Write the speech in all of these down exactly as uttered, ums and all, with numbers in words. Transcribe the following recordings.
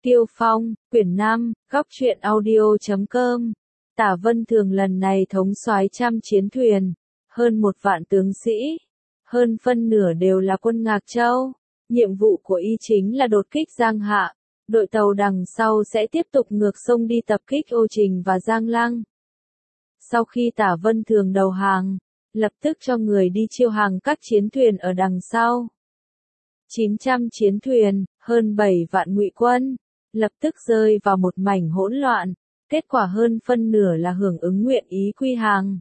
Tiêu Phong, quyển năm, góc truyện audio chấm com. Tả Vân Thường lần này thống soái trăm chiến thuyền, hơn một vạn tướng sĩ, hơn phân nửa đều là quân Ngạc Châu. Nhiệm vụ của y chính là đột kích Giang Hạ, đội tàu đằng sau sẽ tiếp tục ngược sông đi tập kích Ô Trình và Giang Lăng. Sau khi Tả Vân Thường đầu hàng, lập tức cho người đi chiêu hàng các chiến thuyền ở đằng sau. chín trăm chiến thuyền, hơn bảy vạn ngụy quân, lập tức rơi vào một mảnh hỗn loạn, kết quả hơn phân nửa là hưởng ứng nguyện ý quy hàng.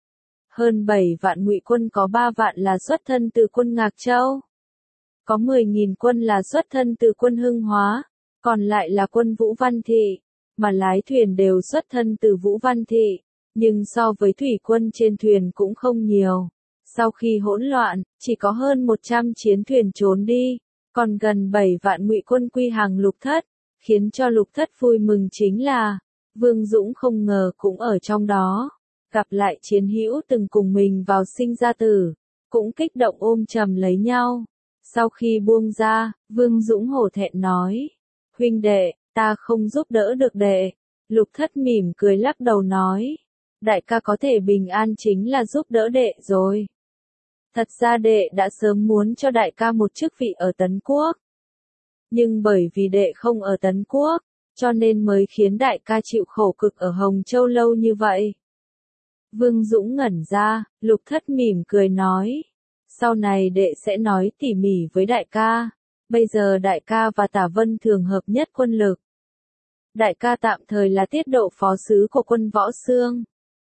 Hơn bảy vạn ngụy quân có ba vạn là xuất thân từ quân Ngạc Châu. Có mười nghìn quân là xuất thân từ quân Hưng Hóa, còn lại là quân Vũ Văn Thị, mà lái thuyền đều xuất thân từ Vũ Văn Thị, nhưng so với thủy quân trên thuyền cũng không nhiều. Sau khi hỗn loạn, chỉ có hơn một trăm chiến thuyền trốn đi, còn gần bảy vạn ngụy quân quy hàng Lục Thất, khiến cho Lục Thất vui mừng chính là, Vương Dũng không ngờ cũng ở trong đó, gặp lại chiến hữu từng cùng mình vào sinh ra tử, cũng kích động ôm chầm lấy nhau. Sau khi buông ra, Vương Dũng hổ thẹn nói, huynh đệ, ta không giúp đỡ được đệ. Lục Thất mỉm cười lắc đầu nói, đại ca có thể bình an chính là giúp đỡ đệ rồi. Thật ra đệ đã sớm muốn cho đại ca một chức vị ở Tấn Quốc. Nhưng bởi vì đệ không ở Tấn Quốc, cho nên mới khiến đại ca chịu khổ cực ở Hồng Châu lâu như vậy. Vương Dũng ngẩn ra, Lục Thất mỉm cười nói, sau này đệ sẽ nói tỉ mỉ với đại ca, bây giờ đại ca và Tả Vân Thường hợp nhất quân lực. Đại ca tạm thời là tiết độ phó sứ của quân Võ Xương.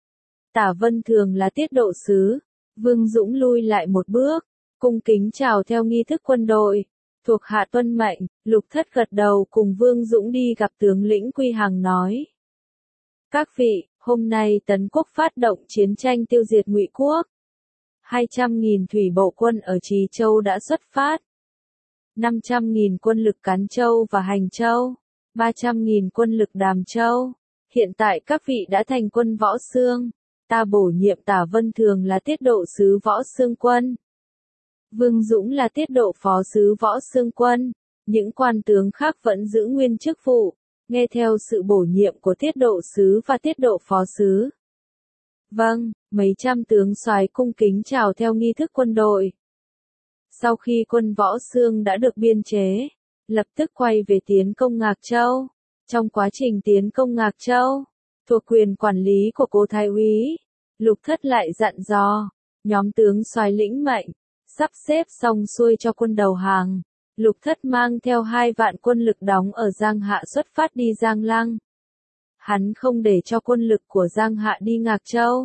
Tả Vân Thường là tiết độ sứ. Vương Dũng lui lại một bước, cung kính chào theo nghi thức quân đội, thuộc hạ tuân mệnh. Lục Thất gật đầu cùng Vương Dũng đi gặp tướng lĩnh Quy Hàng nói. Các vị, hôm nay Tấn Quốc phát động chiến tranh tiêu diệt Ngụy Quốc. hai trăm nghìn thủy bộ quân ở Trì Châu đã xuất phát. năm trăm nghìn quân lực Cán Châu và Hành Châu. ba trăm nghìn quân lực Đàm Châu. Hiện tại các vị đã thành quân Võ Xương. Ta bổ nhiệm Tả Vân Thường là tiết độ sứ Võ Xương quân. Vương Dũng là tiết độ phó sứ Võ Xương quân. Những quan tướng khác vẫn giữ nguyên chức vụ, nghe theo sự bổ nhiệm của tiết độ sứ và tiết độ phó sứ. Vâng, mấy trăm tướng soái cung kính chào theo nghi thức quân đội. Sau khi quân Võ Xương đã được biên chế, lập tức quay về tiến công Ngạc Châu. Trong quá trình tiến công Ngạc Châu, thuộc quyền quản lý của Cố Thái úy, Lục Thất lại dặn dò, nhóm tướng soái lĩnh mệnh, sắp xếp xong xuôi cho quân đầu hàng. Lục Thất mang theo hai vạn quân lực đóng ở Giang Hạ xuất phát đi Giang Lăng. Hắn không để cho quân lực của Giang Hạ đi Ngạc Châu,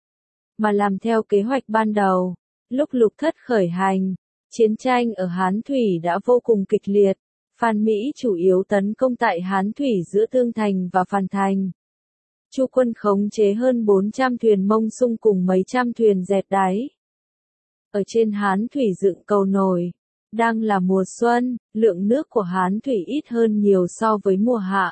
mà làm theo kế hoạch ban đầu. Lúc Lục Thất khởi hành, chiến tranh ở Hán Thủy đã vô cùng kịch liệt. Phan Mỹ chủ yếu tấn công tại Hán Thủy giữa Tương Thành và Phàn Thành. Chu quân khống chế hơn bốn trăm thuyền mông sung cùng mấy trăm thuyền dẹt đáy. Ở trên Hán Thủy dựng cầu nổi. Đang là mùa xuân, lượng nước của Hán Thủy ít hơn nhiều so với mùa hạ.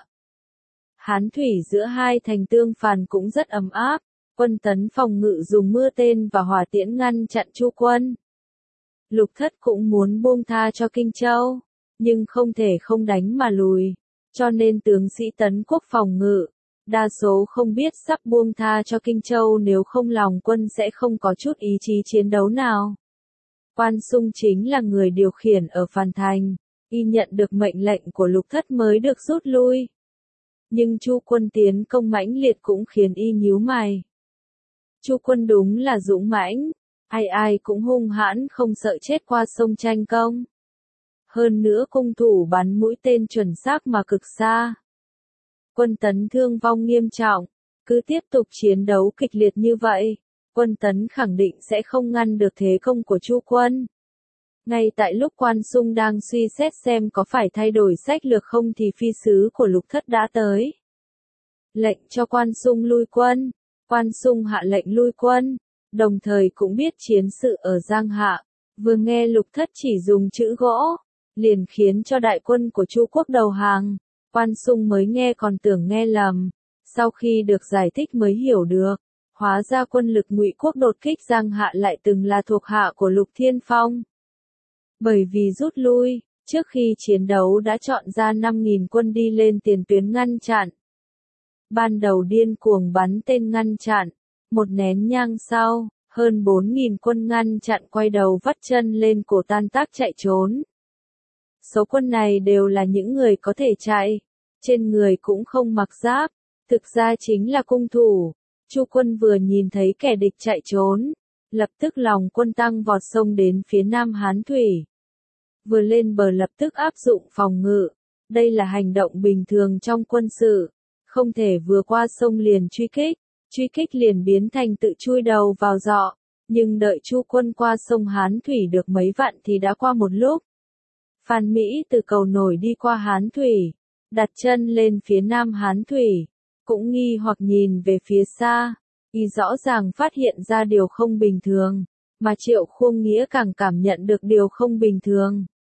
Hán Thủy giữa hai thành Tương Phàn cũng rất ấm áp. Quân Tấn phòng ngự dùng mưa tên và hỏa tiễn ngăn chặn Chu quân. Lục Thất cũng muốn buông tha cho Kinh Châu, nhưng không thể không đánh mà lùi. Cho nên tướng sĩ Tấn Quốc phòng ngự, đa số không biết sắp buông tha cho Kinh Châu, nếu không lòng quân sẽ không có chút ý chí chiến đấu nào. Quan Sung chính là người điều khiển ở Phàn Thành, y nhận được mệnh lệnh của Lục Thất mới được rút lui. Nhưng Chu quân tiến công mãnh liệt cũng khiến y nhíu mày. Chu quân đúng là dũng mãnh, ai ai cũng hung hãn không sợ chết qua sông tranh công. Hơn nữa cung thủ bắn mũi tên chuẩn xác mà cực xa. Quân Tấn thương vong nghiêm trọng, cứ tiếp tục chiến đấu kịch liệt như vậy, quân Tấn khẳng định sẽ không ngăn được thế công của Chu quân. Ngay tại lúc Quan Sung đang suy xét xem có phải thay đổi sách lược không thì phi sứ của Lục Thất đã tới. Lệnh cho Quan Sung lui quân. Quan Sung hạ lệnh lui quân, đồng thời cũng biết chiến sự ở Giang Hạ. Vừa nghe Lục Thất chỉ dùng chữ gỗ, liền khiến cho đại quân của Chu quốc đầu hàng. Quan Sung mới nghe còn tưởng nghe lầm, sau khi được giải thích mới hiểu được, hóa ra quân lực Ngụy quốc đột kích Giang Hạ lại từng là thuộc hạ của Lục Thiên Phong. Bởi vì rút lui, Trước khi chiến đấu đã chọn ra năm nghìn quân đi lên tiền tuyến ngăn chặn. Ban đầu điên cuồng bắn tên ngăn chặn, một nén nhang sau, hơn bốn nghìn quân ngăn chặn quay đầu vắt chân lên cổ tan tác chạy trốn. Số quân này đều là những người có thể chạy, trên người cũng không mặc giáp, thực ra chính là cung thủ. Chu quân vừa nhìn thấy kẻ địch chạy trốn, lập tức lòng quân tăng vọt sông đến phía Nam Hán Thủy. Vừa lên bờ lập tức áp dụng phòng ngự, đây là hành động bình thường trong quân sự, không thể vừa qua sông liền truy kích, truy kích liền biến thành tự chui đầu vào giọ, nhưng đợi Chu quân qua sông Hán Thủy được mấy vạn thì đã qua một lúc. Phan Mỹ từ cầu nổi đi qua Hán Thủy, đặt chân lên phía Nam Hán Thủy, cũng nghi hoặc nhìn về phía xa, y rõ ràng phát hiện ra điều không bình thường, mà Triệu Khuông Nghĩa càng cảm nhận được điều không bình thường.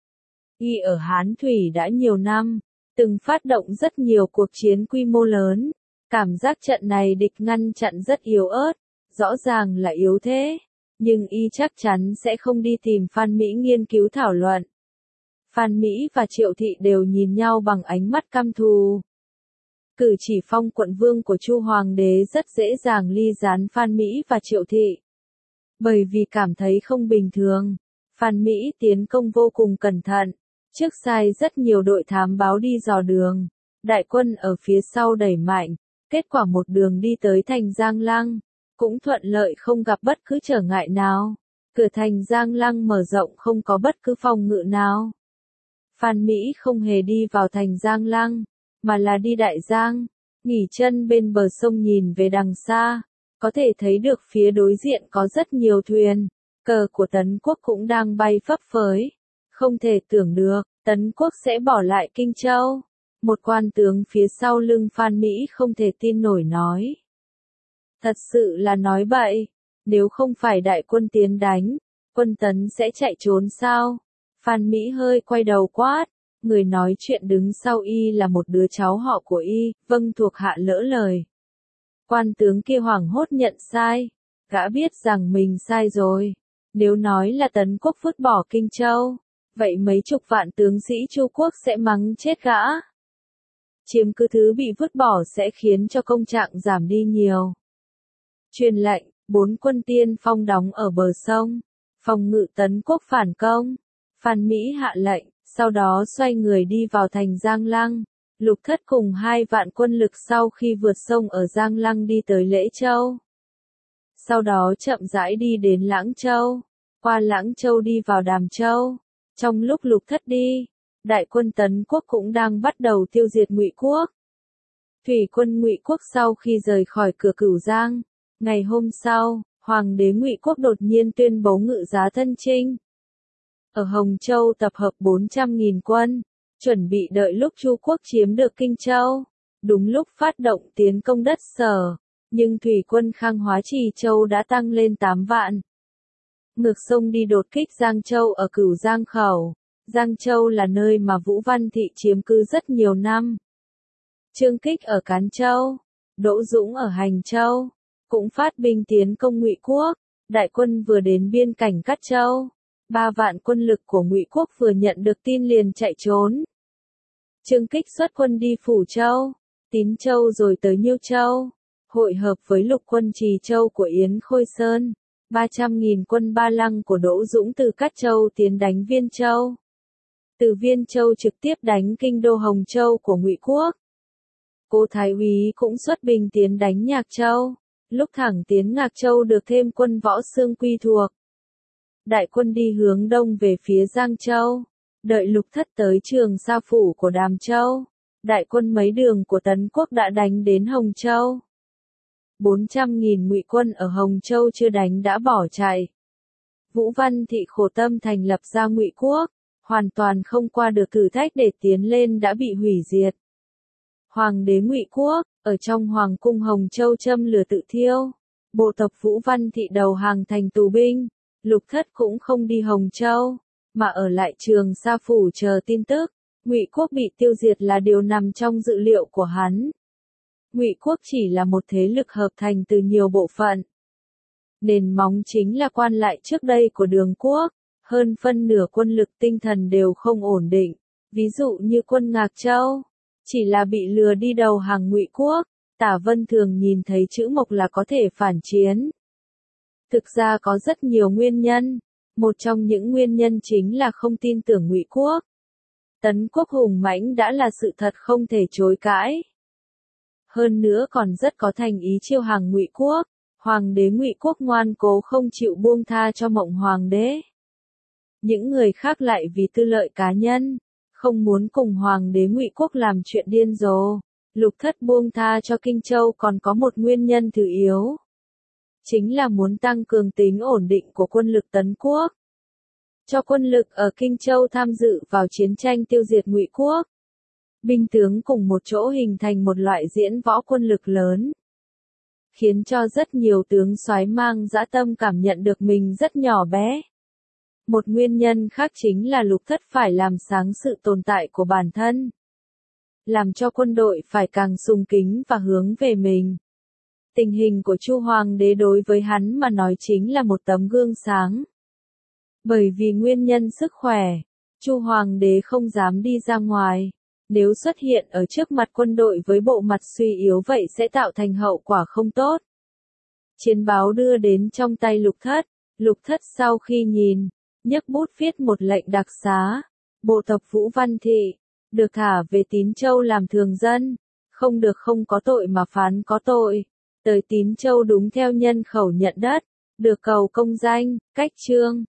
Y ở Hán Thủy đã nhiều năm, từng phát động rất nhiều cuộc chiến quy mô lớn, cảm giác trận này địch ngăn chặn rất yếu ớt, rõ ràng là yếu thế, nhưng y chắc chắn sẽ không đi tìm Phan Mỹ nghiên cứu thảo luận. Phan Mỹ và Triệu Thị đều nhìn nhau bằng ánh mắt căm thù. Cử chỉ phong quận vương của Chu Hoàng đế rất dễ dàng ly gián Phan Mỹ và Triệu Thị. Bởi vì cảm thấy không bình thường, Phan Mỹ tiến công vô cùng cẩn thận, trước sai rất nhiều đội thám báo đi dò đường, đại quân ở phía sau đẩy mạnh, kết quả một đường đi tới thành Giang Lăng, cũng thuận lợi không gặp bất cứ trở ngại nào, cửa thành Giang Lăng mở rộng không có bất cứ phòng ngự nào. Phan Mỹ không hề đi vào thành Giang Lăng, mà là đi Đại Giang, nghỉ chân bên bờ sông nhìn về đằng xa, có thể thấy được phía đối diện có rất nhiều thuyền, cờ của Tấn Quốc cũng đang bay phấp phới. Không thể tưởng được, Tấn Quốc sẽ bỏ lại Kinh Châu. Một quan tướng phía sau lưng Phan Mỹ không thể tin nổi nói. Thật sự là nói bậy, nếu không phải đại quân tiến đánh, quân Tấn sẽ chạy trốn sao? Phan Mỹ hơi quay đầu quát, người nói chuyện đứng sau y là một đứa cháu họ của y, vâng thuộc hạ lỡ lời. Quan tướng kia hoảng hốt nhận sai, gã biết rằng mình sai rồi, nếu nói là Tấn Quốc vứt bỏ Kinh Châu, vậy mấy chục vạn tướng sĩ Chu quốc sẽ mắng chết gã. Chiếm cứ thứ bị vứt bỏ sẽ khiến cho công trạng giảm đi nhiều. Truyền lệnh, bốn quân tiên phong đóng ở bờ sông, phòng ngự Tấn Quốc phản công. Phan Mỹ hạ lệnh, sau đó xoay người đi vào thành Giang Lăng. Lục Thất cùng hai vạn quân lực sau khi vượt sông ở Giang Lăng đi tới Lễ Châu. Sau đó chậm rãi đi đến Lãng Châu, qua Lãng Châu đi vào Đàm Châu. Trong lúc Lục Thất đi, đại quân Tấn Quốc cũng đang bắt đầu tiêu diệt Ngụy Quốc. Thủy quân Ngụy Quốc sau khi rời khỏi cửa Cửu Giang, ngày hôm sau, Hoàng đế Ngụy Quốc đột nhiên tuyên bố ngự giá thân chinh. Ở Hồng Châu tập hợp bốn trăm nghìn quân, chuẩn bị đợi lúc Chu quốc chiếm được Kinh Châu, đúng lúc phát động tiến công đất Sở, nhưng thủy quân Khang Hóa Trì Châu đã tăng lên tám vạn. Ngược sông đi đột kích Giang Châu ở Cửu Giang Khẩu. Giang Châu là nơi mà Vũ Văn Thị chiếm cư rất nhiều năm. Trương Kích ở Cán Châu, Đỗ Dũng ở Hành Châu, cũng phát binh tiến công Ngụy Quốc. Đại quân vừa đến biên cảnh Cát Châu, ba vạn quân lực của Ngụy Quốc vừa nhận được tin liền chạy trốn. Trương Kích xuất quân đi Phủ Châu, Tín Châu rồi tới Nhiêu Châu, hội hợp với lục quân Trì Châu của Yến Khôi Sơn, ba trăm nghìn quân Ba Lăng của Đỗ Dũng từ Cát Châu tiến đánh Viên Châu. Từ Viên Châu trực tiếp đánh kinh đô Hồng Châu của Ngụy Quốc. Cố Thái Úy cũng xuất binh tiến đánh Nhạc Châu, lúc thẳng tiến Ngạc Châu được thêm quân Võ Xương quy thuộc. Đại quân đi hướng đông về phía Giang Châu, đợi Lục Thất tới Trường Sa phủ của Đàm Châu, đại quân mấy đường của Tấn Quốc đã đánh đến Hồng Châu. bốn trăm nghìn Ngụy quân ở Hồng Châu chưa đánh đã bỏ chạy. Vũ Văn Thị khổ tâm thành lập ra Ngụy Quốc, hoàn toàn không qua được thử thách để tiến lên đã bị hủy diệt. Hoàng đế Ngụy Quốc, ở trong Hoàng cung Hồng Châu châm lửa tự thiêu, bộ tộc Vũ Văn Thị đầu hàng thành tù binh. Lục Thất cũng không đi Hồng Châu, mà ở lại Trường Sa phủ chờ tin tức. Ngụy Quốc bị tiêu diệt là điều nằm trong dự liệu của hắn. Ngụy Quốc chỉ là một thế lực hợp thành từ nhiều bộ phận. Nền móng chính là quan lại trước đây của Đường Quốc, Hơn phân nửa quân lực tinh thần đều không ổn định, ví dụ như quân Ngạc Châu, chỉ là bị lừa đi đầu hàng Ngụy Quốc. Tả Vân Thường nhìn thấy chữ Mộc là có thể phản chiến. Thực ra có rất nhiều nguyên nhân, một trong những nguyên nhân chính là không tin tưởng Ngụy Quốc. Tấn quốc hùng mãnh đã là sự thật không thể chối cãi. Hơn nữa còn rất có thành ý chiêu hàng Ngụy Quốc, Hoàng đế Ngụy Quốc ngoan cố không chịu buông tha cho Mộng Hoàng đế. Những người khác lại vì tư lợi cá nhân, không muốn cùng Hoàng đế Ngụy Quốc làm chuyện điên rồ. Lục Thất buông tha cho Kinh Châu còn có một nguyên nhân thứ yếu. Chính là muốn tăng cường tính ổn định của quân lực Tấn quốc. Cho quân lực ở Kinh Châu tham dự vào chiến tranh tiêu diệt Ngụy Quốc. Binh tướng cùng một chỗ hình thành một loại diễn võ quân lực lớn. Khiến cho rất nhiều tướng soái mang dã tâm cảm nhận được mình rất nhỏ bé. Một nguyên nhân khác chính là Lục Thất phải làm sáng sự tồn tại của bản thân. Làm cho quân đội phải càng sùng kính và hướng về mình. Tình hình của Chu Hoàng đế đối với hắn mà nói chính là một tấm gương sáng. Bởi vì nguyên nhân sức khỏe, Chu Hoàng đế không dám đi ra ngoài. Nếu xuất hiện ở trước mặt quân đội với bộ mặt suy yếu vậy sẽ tạo thành hậu quả không tốt. Chiến báo đưa đến trong tay Lục Thất. Lục Thất sau khi nhìn, nhấc bút viết một lệnh đặc xá. Bộ tộc Vũ Văn Thị, được thả về Tín Châu làm thường dân. Không được không có tội mà phán có tội. Tới Tín Châu đúng theo nhân khẩu nhận đất. Được cầu công danh, cách chương.